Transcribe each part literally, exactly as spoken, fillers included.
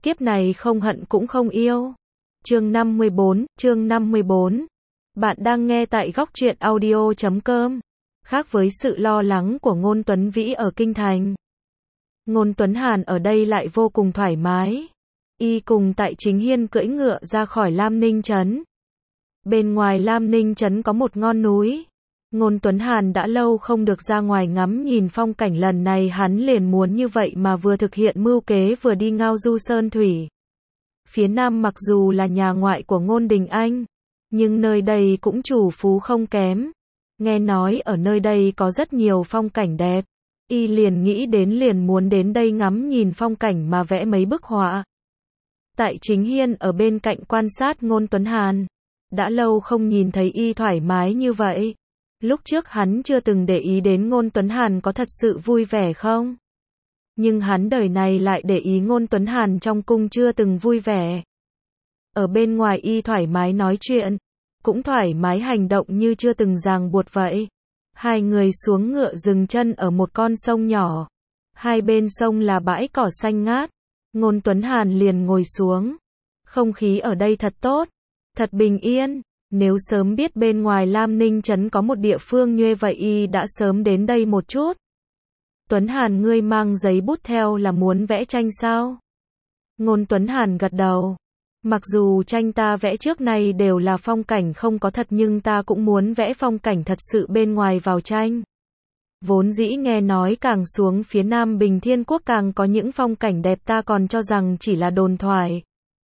kiếp này không hận cũng không yêu. Chương năm mươi bốn, chương năm mươi bốn. Bạn đang nghe tại góc truyện audio chấm com. Khác với sự lo lắng của Ngôn Tuấn Vĩ ở Kinh Thành, Ngôn Tuấn Hàn ở đây lại vô cùng thoải mái. Y cùng Tại Chính Hiên cưỡi ngựa ra khỏi Lam Ninh Trấn. Bên ngoài Lam Ninh Trấn có một ngọn núi. Ngôn Tuấn Hàn đã lâu không được ra ngoài ngắm nhìn phong cảnh, lần này hắn liền muốn như vậy mà vừa thực hiện mưu kế vừa đi ngao du sơn thủy. Phía nam mặc dù là nhà ngoại của Ngôn Đình Anh, nhưng nơi đây cũng chủ phú không kém. Nghe nói ở nơi đây có rất nhiều phong cảnh đẹp. Y liền nghĩ đến liền muốn đến đây ngắm nhìn phong cảnh mà vẽ mấy bức họa. Tại Chính Hiên ở bên cạnh quan sát Ngôn Tuấn Hàn. Đã lâu không nhìn thấy Y thoải mái như vậy. Lúc trước hắn chưa từng để ý đến Ngôn Tuấn Hàn có thật sự vui vẻ không. Nhưng hắn đời này lại để ý Ngôn Tuấn Hàn trong cung chưa từng vui vẻ. Ở bên ngoài Y thoải mái nói chuyện, cũng thoải mái hành động như chưa từng ràng buộc vậy. Hai người xuống ngựa dừng chân ở một con sông nhỏ. Hai bên sông là bãi cỏ xanh ngát. Ngôn Tuấn Hàn liền ngồi xuống. Không khí ở đây thật tốt, thật bình yên. Nếu sớm biết bên ngoài Lam Ninh Trấn có một địa phương như vậy Y đã sớm đến đây một chút. Tuấn Hàn, ngươi mang giấy bút theo là muốn vẽ tranh sao? Ngôn Tuấn Hàn gật đầu. Mặc dù tranh ta vẽ trước này đều là phong cảnh không có thật, nhưng ta cũng muốn vẽ phong cảnh thật sự bên ngoài vào tranh. Vốn dĩ nghe nói càng xuống phía nam Bình Thiên Quốc càng có những phong cảnh đẹp, ta còn cho rằng chỉ là đồn thoại.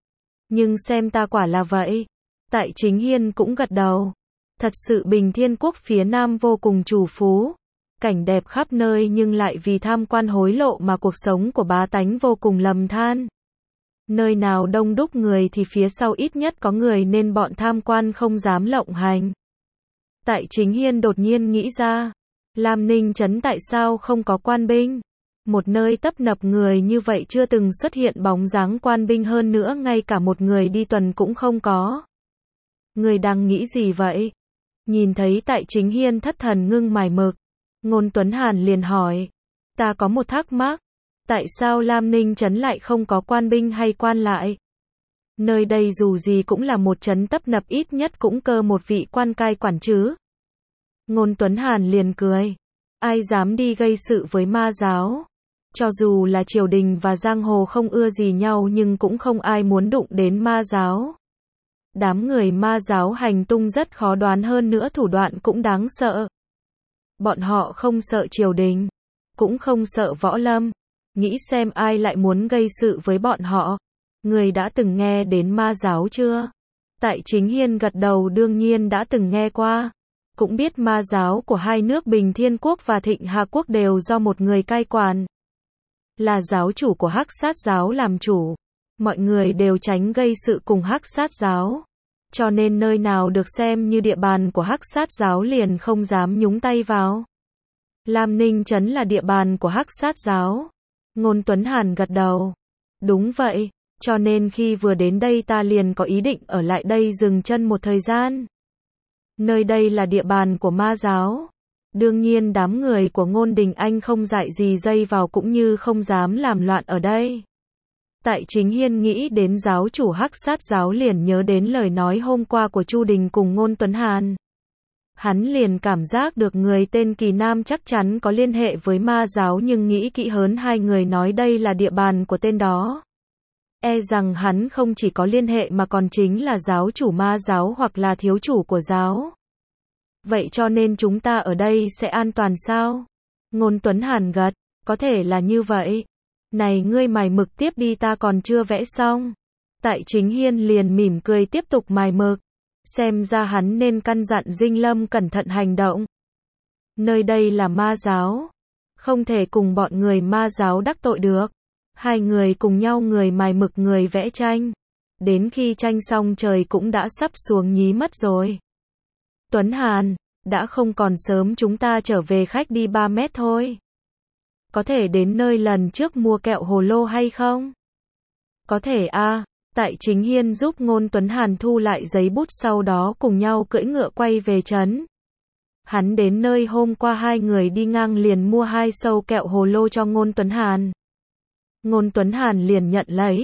Nhưng xem ta quả là vậy. Tại Chính Hiên cũng gật đầu. Thật sự Bình Thiên Quốc phía nam vô cùng trù phú. Cảnh đẹp khắp nơi, nhưng lại vì tham quan hối lộ mà cuộc sống của bá tánh vô cùng lầm than. Nơi nào đông đúc người thì phía sau ít nhất có người nên bọn tham quan không dám lộng hành. Tại Chính Hiên đột nhiên nghĩ ra, Lam Ninh Trấn tại sao không có quan binh? Một nơi tấp nập người như vậy chưa từng xuất hiện bóng dáng quan binh, hơn nữa ngay cả một người đi tuần cũng không có. Người đang nghĩ gì vậy? Nhìn thấy Tại Chính Hiên thất thần ngưng mải mực, Ngôn Tuấn Hàn liền hỏi, ta có một thắc mắc, tại sao Lam Ninh Trấn lại không có quan binh hay quan lại? Nơi đây dù gì cũng là một trấn tấp nập, ít nhất cũng cơ một vị quan cai quản chứ. Ngôn Tuấn Hàn liền cười, ai dám đi gây sự với ma giáo? Cho dù là triều đình và giang hồ không ưa gì nhau nhưng cũng không ai muốn đụng đến ma giáo. Đám người ma giáo hành tung rất khó đoán, hơn nữa thủ đoạn cũng đáng sợ. Bọn họ không sợ triều đình, cũng không sợ võ lâm. Nghĩ xem ai lại muốn gây sự với bọn họ. Người đã từng nghe đến ma giáo chưa? Tại Chính Hiên gật đầu, đương nhiên đã từng nghe qua. Cũng biết ma giáo của hai nước Bình Thiên Quốc và Thịnh Hà Quốc đều do một người cai quản. Là giáo chủ của Hắc Sát giáo làm chủ. Mọi người đều tránh gây sự cùng Hắc Sát giáo. Cho nên nơi nào được xem như địa bàn của Hắc Sát giáo liền không dám nhúng tay vào. Lam Ninh Trấn là địa bàn của Hắc Sát giáo. Ngôn Tuấn Hàn gật đầu. Đúng vậy, cho nên khi vừa đến đây ta liền có ý định ở lại đây dừng chân một thời gian. Nơi đây là địa bàn của ma giáo. Đương nhiên đám người của Ngôn Đình Anh không dại gì dây vào, cũng như không dám làm loạn ở đây. Tại Chính Hiên nghĩ đến giáo chủ Hắc Sát giáo liền nhớ đến lời nói hôm qua của Chu Đình cùng Ngôn Tuấn Hàn. Hắn liền cảm giác được người tên Kỳ Nam chắc chắn có liên hệ với ma giáo, nhưng nghĩ kỹ hơn hai người nói đây là địa bàn của tên đó. E rằng hắn không chỉ có liên hệ mà còn chính là giáo chủ ma giáo hoặc là thiếu chủ của giáo. Vậy cho nên chúng ta ở đây sẽ an toàn sao? Ngôn Tuấn Hàn gật, có thể là như vậy. Này ngươi mài mực tiếp đi, ta còn chưa vẽ xong. Tại Chính Hiên liền mỉm cười tiếp tục mài mực. Xem ra hắn nên căn dặn Dinh Lâm cẩn thận hành động. Nơi đây là ma giáo, không thể cùng bọn người ma giáo đắc tội được. Hai người cùng nhau người mài mực người vẽ tranh. Đến khi tranh xong trời cũng đã sắp xuống nhí mất rồi. Tuấn Hàn, đã không còn sớm, chúng ta trở về khách đi ba mét thôi. Có thể đến nơi lần trước mua kẹo hồ lô hay không? Có thể a. À. Tại Chính Hiên giúp Ngôn Tuấn Hàn thu lại giấy bút, sau đó cùng nhau cưỡi ngựa quay về trấn. Hắn đến nơi hôm qua hai người đi ngang liền mua hai sâu kẹo hồ lô cho Ngôn Tuấn Hàn. Ngôn Tuấn Hàn liền nhận lấy.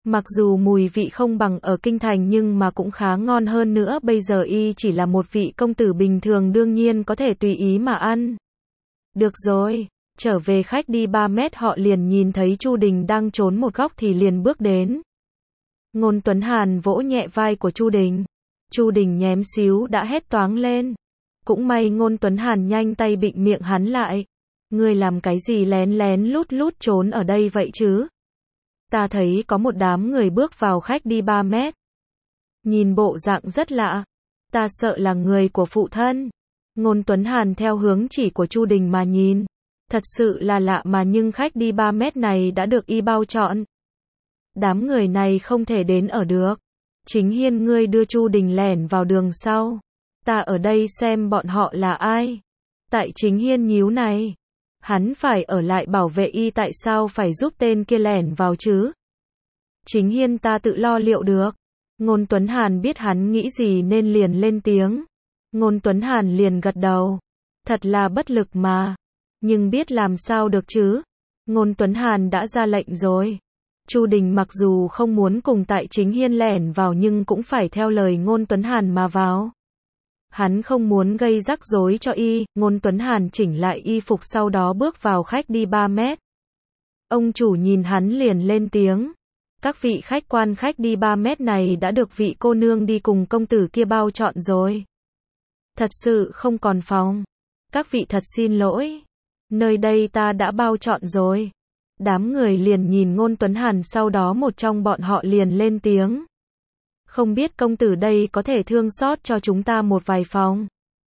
Mặc dù mùi vị không bằng ở kinh thành nhưng mà cũng khá ngon hơn nữa, bây giờ y chỉ là một vị công tử bình thường đương nhiên có thể tùy ý mà ăn. Được rồi, trở về khách đi ba mét họ liền nhìn thấy Chu Đình đang trốn một góc thì liền bước đến. Ngôn Tuấn Hàn vỗ nhẹ vai của Chu Đình. Chu Đình nhém xíu đã hét toáng lên. Cũng may Ngôn Tuấn Hàn nhanh tay bịnh miệng hắn lại. Ngươi làm cái gì lén lén lút lút trốn ở đây vậy chứ? Ta thấy có một đám người bước vào khách đi ba mét. Nhìn bộ dạng rất lạ. Ta sợ là người của phụ thân. Ngôn Tuấn Hàn theo hướng chỉ của Chu Đình mà nhìn. Thật sự là lạ mà nhưng khách đi ba mét này đã được y bao trọn. Đám người này không thể đến ở được. Chính Hiên ngươi đưa Chu Đình lẻn vào đường sau. Ta ở đây xem bọn họ là ai. Tại Chính Hiên nhíu này. Hắn phải ở lại bảo vệ y, tại sao phải giúp tên kia lẻn vào chứ? Chính Hiên ta tự lo liệu được. Ngôn Tuấn Hàn biết hắn nghĩ gì nên liền lên tiếng. Ngôn Tuấn Hàn liền gật đầu. Thật là bất lực mà. Nhưng biết làm sao được chứ? Ngôn Tuấn Hàn đã ra lệnh rồi. Chu Đình mặc dù không muốn cùng tại Chính Hiên lẻn vào nhưng cũng phải theo lời Ngôn Tuấn Hàn mà vào. Hắn không muốn gây rắc rối cho y. Ngôn Tuấn Hàn chỉnh lại y phục sau đó bước vào khách đi ba mét. Ông chủ nhìn hắn liền lên tiếng. Các vị khách quan, khách đi ba mét này đã được vị cô nương đi cùng công tử kia bao trọn rồi. Thật sự không còn phòng. Các vị thật xin lỗi. Nơi đây ta đã bao trọn rồi. Đám người liền nhìn Ngôn Tuấn Hàn, sau đó một trong bọn họ liền lên tiếng. Không biết công tử đây có thể thương xót cho chúng ta một vài phòng.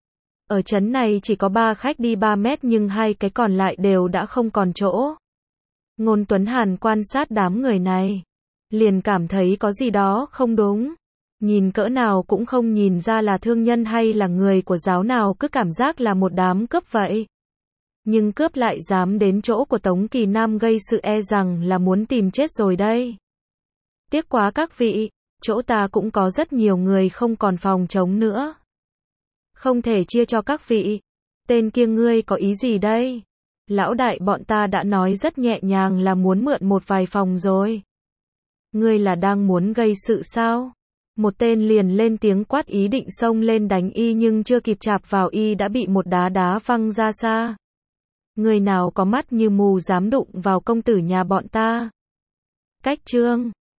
Ở trấn này chỉ có ba khách đi ba mét nhưng hai cái còn lại đều đã không còn chỗ. Ngôn Tuấn Hàn quan sát đám người này. Liền cảm thấy có gì đó không đúng. Nhìn cỡ nào cũng không nhìn ra là thương nhân hay là người của giáo nào, cứ cảm giác là một đám cướp vậy. Nhưng cướp lại dám đến chỗ của Tống Kỳ Nam gây sự, e rằng là muốn tìm chết rồi đây. Tiếc quá các vị, chỗ ta cũng có rất nhiều người không còn phòng trống nữa. Không thể chia cho các vị. Tên kia ngươi có ý gì đây? Lão đại bọn ta đã nói rất nhẹ nhàng là muốn mượn một vài phòng rồi. Ngươi là đang muốn gây sự sao? Một tên liền lên tiếng quát ý định xông lên đánh y nhưng chưa kịp chạp vào y đã bị một đá đá văng ra xa. Người nào có mắt như mù dám đụng vào công tử nhà bọn ta? Cách chương